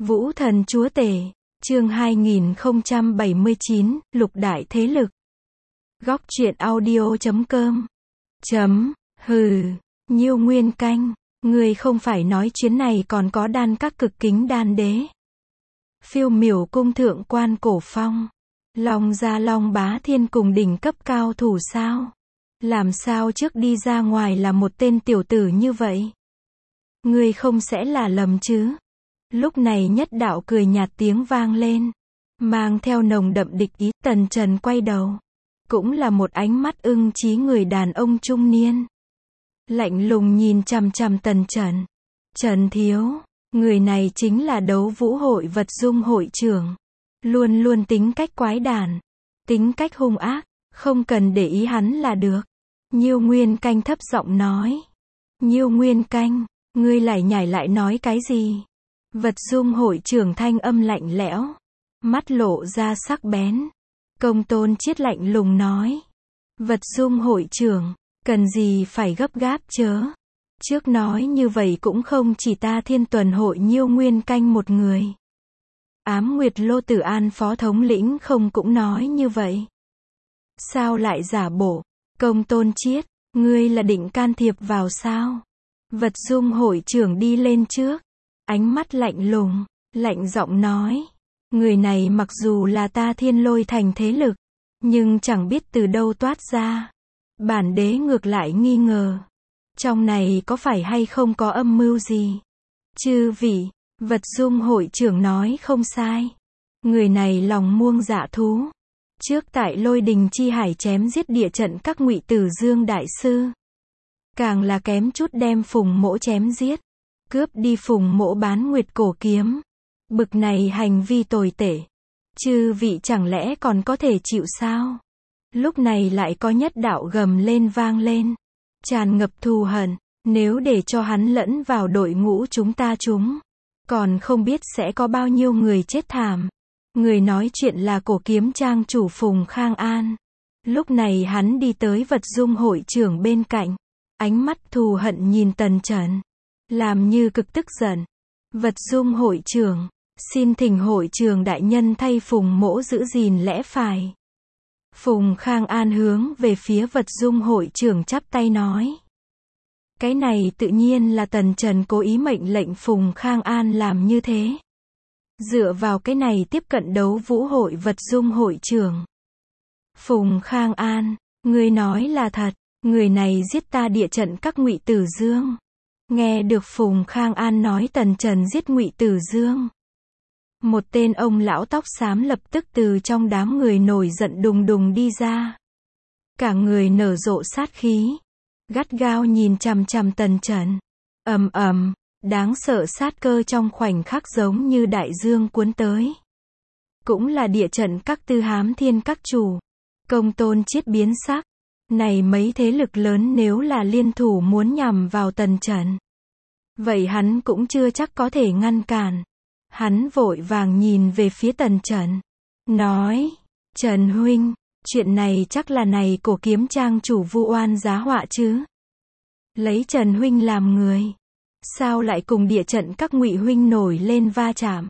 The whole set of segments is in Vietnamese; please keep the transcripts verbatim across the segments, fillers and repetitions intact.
Vũ thần chúa tể, chương hai nghìn không trăm bảy mươi chín, lục đại thế lực. Góc truyện audio chấm com. Chấm, hừ, Nhiêu Nguyên Canh, người không phải nói chuyến này còn có đan các cực kính đan đế. Phiêu miểu cung thượng quan cổ phong. Long gia Long bá thiên cùng đỉnh cấp cao thủ sao? Làm sao trước đi ra ngoài là một tên tiểu tử như vậy? Người không sẽ là lầm chứ? Lúc này nhất đạo cười nhạt tiếng vang lên, mang theo nồng đậm địch ý. Tần Trần quay đầu, cũng là một ánh mắt ưng chí người đàn ông trung niên, lạnh lùng nhìn chằm chằm Tần Trần. Trần thiếu, người này chính là đấu vũ hội vật dung hội trưởng, luôn luôn tính cách quái đản, tính cách hung ác, không cần để ý hắn là được. Nhiêu Nguyên Canh thấp giọng nói. Nhiêu Nguyên Canh, ngươi lại nhảy lại nói cái gì? Vật dung hội trưởng thanh âm lạnh lẽo, mắt lộ ra sắc bén. Công Tôn Chiết lạnh lùng nói. Vật dung hội trưởng, cần gì phải gấp gáp chớ? Trước nói như vậy cũng không chỉ ta Thiên Tuần hội Nhiêu Nguyên Canh một người. Ám Nguyệt Lô Tử An phó thống lĩnh không cũng nói như vậy? Sao lại giả bộ? Công Tôn Chiết, ngươi là định can thiệp vào sao? Vật dung hội trưởng đi lên trước, ánh mắt lạnh lùng, lạnh giọng nói. Người này mặc dù là ta Thiên Lôi thành thế lực, nhưng chẳng biết từ đâu toát ra. Bản đế ngược lại nghi ngờ, trong này có phải hay không có âm mưu gì? Chư vị, vật dung hội trưởng nói không sai. Người này lòng muông dạ thú. Trước tại Lôi Đình Chi Hải chém giết địa trận các Ngụy Tử Dương đại sư, càng là kém chút đem Phùng Mỗ chém giết, cướp đi Phùng Mỗ bán Nguyệt cổ kiếm. Bực này hành vi tồi tệ, chư vị chẳng lẽ còn có thể chịu sao? Lúc này lại có nhất đạo gầm lên vang lên, tràn ngập thù hận. Nếu để cho hắn lẫn vào đội ngũ chúng ta chúng, còn không biết sẽ có bao nhiêu người chết thảm. Người nói chuyện là cổ kiếm trang chủ Phùng Khang An. Lúc này hắn đi tới vật dung hội trưởng bên cạnh, ánh mắt thù hận nhìn Tần Trần, làm như cực tức giận. Vật dung hội trưởng, xin thỉnh hội trưởng đại nhân thay Phùng Mỗ giữ gìn lẽ phải. Phùng Khang An hướng về phía vật dung hội trưởng chắp tay nói. Cái này tự nhiên là Tần Trần cố ý mệnh lệnh Phùng Khang An làm như thế. Dựa vào cái này tiếp cận đấu vũ hội vật dung hội trưởng. Phùng Khang An, ngươi nói là thật, người này giết ta địa trận các Ngụy Tử Dương. Nghe được Phùng Khang An nói Tần Trần giết Ngụy Tử Dương, một tên ông lão tóc xám lập tức từ trong đám người nổi giận đùng đùng đi ra. Cả người nở rộ sát khí, gắt gao nhìn chằm chằm Tần Trần. Ầm ầm, đáng sợ sát cơ trong khoảnh khắc giống như đại dương cuốn tới. Cũng là địa trận các Tư Hám Thiên các chủ. Công Tôn Chiết biến sắc. Này mấy thế lực lớn nếu là liên thủ muốn nhằm vào Tần Trần, vậy hắn cũng chưa chắc có thể ngăn cản. Hắn vội vàng nhìn về phía Tần Trần, nói, Trần huynh, chuyện này chắc là này cổ kiếm trang chủ vu oan giá họa chứ? Lấy Trần huynh làm người, sao lại cùng địa trận các Ngụy huynh nổi lên va chạm?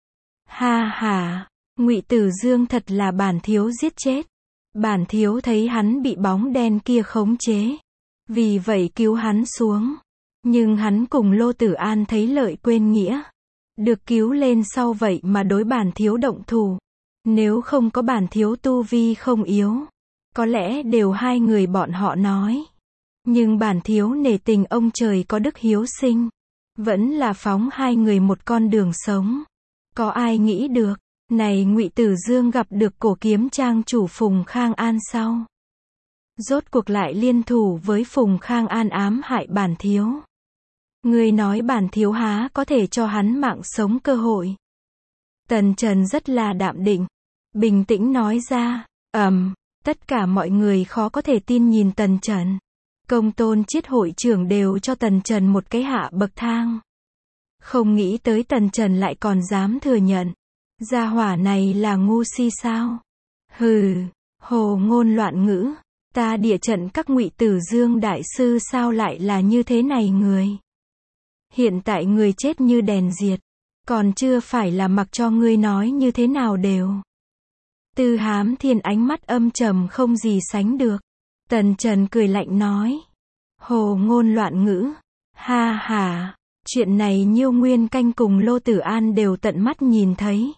Ha ha, Ngụy Tử Dương thật là bản thiếu giết chết. Bản thiếu thấy hắn bị bóng đen kia khống chế, vì vậy cứu hắn xuống. Nhưng hắn cùng Lô Tử An thấy lợi quên nghĩa, được cứu lên sau vậy mà đối bản thiếu động thủ. Nếu không có bản thiếu tu vi không yếu, có lẽ đều hai người bọn họ nói. Nhưng bản thiếu nể tình ông trời có đức hiếu sinh, vẫn là phóng hai người một con đường sống. Có ai nghĩ được, này Ngụy Tử Dương gặp được cổ kiếm trang chủ Phùng Khang An sau, rốt cuộc lại liên thủ với Phùng Khang An ám hại bản thiếu. Người nói bản thiếu há có thể cho hắn mạng sống cơ hội? Tần Trần rất là đạm định, bình tĩnh nói ra. Ầm, um, tất cả mọi người khó có thể tin nhìn Tần Trần. Công Tôn Chiết hội trưởng đều cho Tần Trần một cái hạ bậc thang. Không nghĩ tới Tần Trần lại còn dám thừa nhận. Gia hỏa này là ngu si sao? Hừ, hồ ngôn loạn ngữ. Ta địa trận các Ngụy Tử Dương đại sư sao lại là như thế này người? Hiện tại người chết như đèn diệt, Còn chưa phải là mặc cho ngươi nói như thế nào đều. Tư Hám Thiên ánh mắt âm trầm không gì sánh được. Tần Trần cười lạnh nói. Hồ ngôn loạn ngữ. Ha ha, chuyện này Nhiêu Nguyên Canh cùng Lô Tử An đều tận mắt nhìn thấy.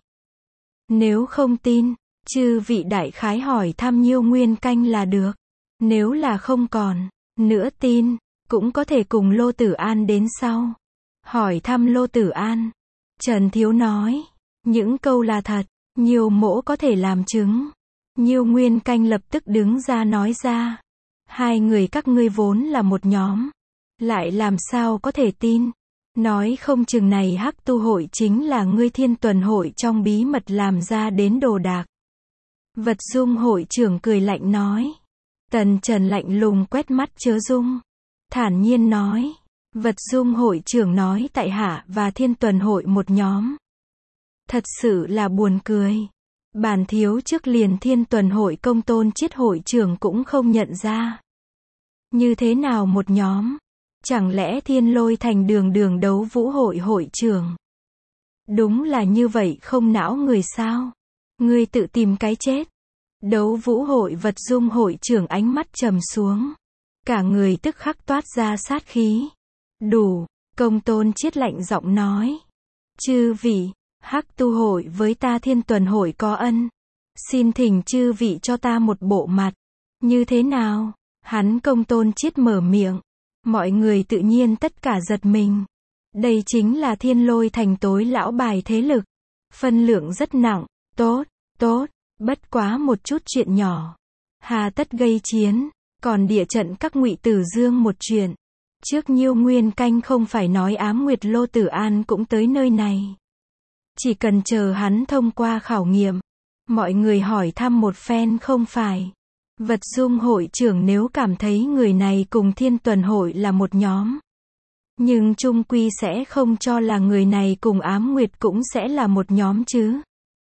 Nếu không tin, chư vị đại khái hỏi thăm Nhiêu Nguyên Canh là được. Nếu là không còn nữa tin, cũng có thể cùng Lô Tử An đến sau. Hỏi thăm Lô Tử An. Trần Thiếu nói. Những câu là thật, Nhiêu mỗ có thể làm chứng. Nhiêu Nguyên Canh lập tức đứng ra nói ra. Hai người các ngươi vốn là một nhóm. Lại làm sao có thể tin. Nói không chừng này Hắc Tu hội chính là ngươi Thiên Tuần hội trong bí mật làm ra đến đồ đạc. Vật Dung hội trưởng cười lạnh nói. Tần Trần lạnh lùng quét mắt Chớ Dung. Thản nhiên nói. Vật Dung hội trưởng nói tại hạ và Thiên Tuần hội một nhóm. Thật sự là buồn cười. Bản thiếu trước liền Thiên Tuần hội Công Tôn Chiết hội trưởng cũng không nhận ra. Như thế nào một nhóm? Chẳng lẽ Thiên Lôi Thành đường đường Đấu Vũ hội hội trưởng? Đúng là như vậy không não người sao? Ngươi tự tìm cái chết. Đấu Vũ hội Vật Dung hội trưởng ánh mắt trầm xuống. Cả người tức khắc toát ra sát khí. Đủ, Công Tôn Chiết lạnh giọng nói. Chư vị, Hắc Tu hội với ta Thiên Tuần hội có ân. Xin thỉnh chư vị cho ta một bộ mặt. Như thế nào? Hắn Công Tôn Chiết mở miệng. Mọi người tự nhiên tất cả giật mình. Đây chính là Thiên Lôi Thành tối lão bài thế lực. Phân lượng rất nặng. Tốt, tốt, bất quá một chút chuyện nhỏ. Hà tất gây chiến. Còn địa trận các Ngụy Tử Dương một chuyện. Trước Nhiêu Nguyên Canh không phải nói ám nguyệt Lô Tử An cũng tới nơi này. Chỉ cần chờ hắn thông qua khảo nghiệm. Mọi người hỏi thăm một phen không phải. Vật Dung hội trưởng nếu cảm thấy người này cùng Thiên Tuần hội là một nhóm. Nhưng chung quy sẽ không cho là người này cùng ám nguyệt cũng sẽ là một nhóm chứ.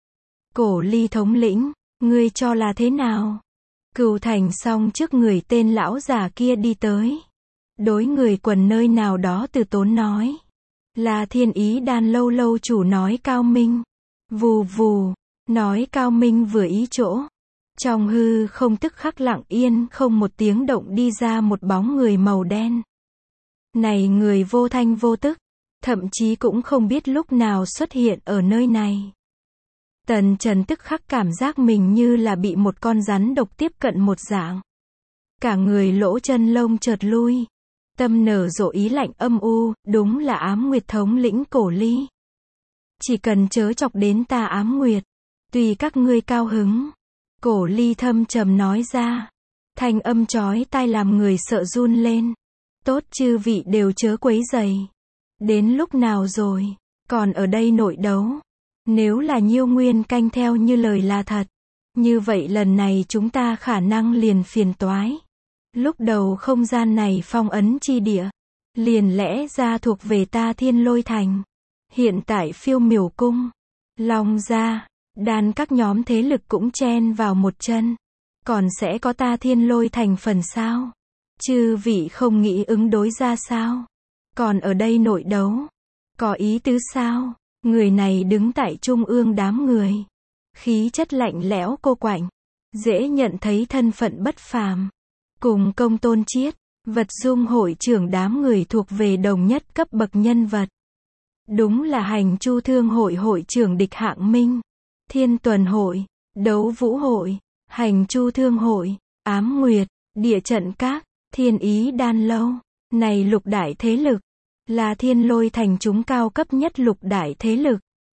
Cổ Ly thống lĩnh, ngươi cho là thế nào? Cửu Thành xong trước người tên lão già kia đi tới. Đối người quần nơi nào đó từ tốn nói. Là Thiên Ý Đan lâu lâu chủ nói Cao Minh. Vù vù, nói Cao Minh vừa ý chỗ. Trong hư không tức khắc lặng yên không một tiếng động đi ra một bóng người màu đen. Này người vô thanh vô tức, thậm chí cũng không biết lúc nào xuất hiện ở nơi này. Tần Trần tức khắc cảm giác mình như là bị một con rắn độc tiếp cận một dạng. Cả người lỗ chân lông chợt lui. Tâm nở rộ ý lạnh âm u, đúng là ám nguyệt thống lĩnh Cổ Ly. Chỉ cần chớ chọc đến ta ám nguyệt, tùy các ngươi cao hứng. Cổ Ly thâm trầm nói ra. Thanh âm chói tai làm người sợ run lên. Tốt chư vị đều chớ quấy rầy. Đến lúc nào rồi, còn ở đây nội đấu. Nếu là Nhiêu Nguyên Canh theo như lời là thật. Như vậy lần này chúng ta khả năng liền phiền toái. Lúc đầu không gian này phong ấn chi địa. Liền lẽ ra thuộc về ta Thiên Lôi Thành. Hiện tại Phiêu Miểu Cung, Long Gia, Đan các nhóm thế lực cũng chen vào một chân. Còn sẽ có ta Thiên Lôi Thành phần sao? Chư vị không nghĩ ứng đối ra sao? Còn ở đây nội đấu. Có ý tứ sao? Người này đứng tại trung ương đám người. Khí chất lạnh lẽo cô quạnh. Dễ nhận thấy thân phận bất phàm. Cùng Công Tôn Chiết, Vật Dung hội trưởng đám người thuộc về đồng nhất cấp bậc nhân vật. Đúng là Hành Chu Thương hội hội trưởng Địch Hạng Minh. Thiên Tuần hội, Đấu Vũ hội, Hành Chu Thương hội, Ám Nguyệt, Địa Trận Các, Thiên Ý Đan lâu. Này lục đại thế lực. Là Thiên Lôi Thành chúng cao cấp nhất lục đại thế lực.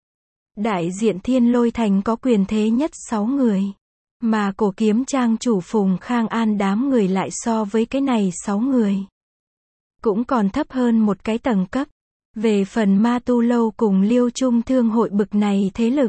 Đại diện Thiên Lôi Thành có quyền thế nhất sáu người. Mà Cổ Kiếm Trang chủ Phùng Khang An đám người lại so với cái này sáu người. Cũng còn thấp hơn một cái tầng cấp. Về phần Ma Tu Lâu cùng Liêu Trung Thương hội bực này thế lực.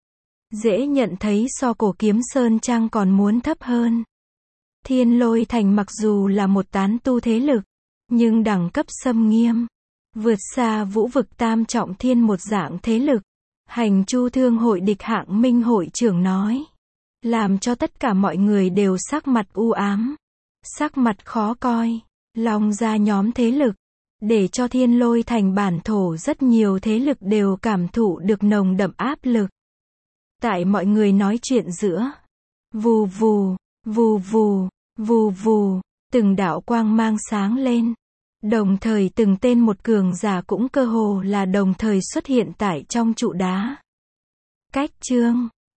Dễ nhận thấy so Cổ Kiếm Sơn Trang còn muốn thấp hơn. Thiên Lôi Thành mặc dù là một tán tu thế lực. Nhưng đẳng cấp xâm nghiêm. Vượt xa Vũ vực tam trọng thiên một dạng thế lực. Hành Chu Thương hội Địch Hạng Minh hội trưởng nói. Làm cho tất cả mọi người đều sắc mặt u ám. Sắc mặt khó coi. Long Gia nhóm thế lực. để cho Thiên Lôi Thành bản thổ rất nhiều thế lực đều cảm thụ được nồng đậm áp lực. Tại mọi người nói chuyện giữa, vù vù, vù vù, vù vù, từng đạo quang mang sáng lên. Đồng thời từng tên một cường giả cũng cơ hồ là đồng thời xuất hiện tại trong trụ đá. Cách chương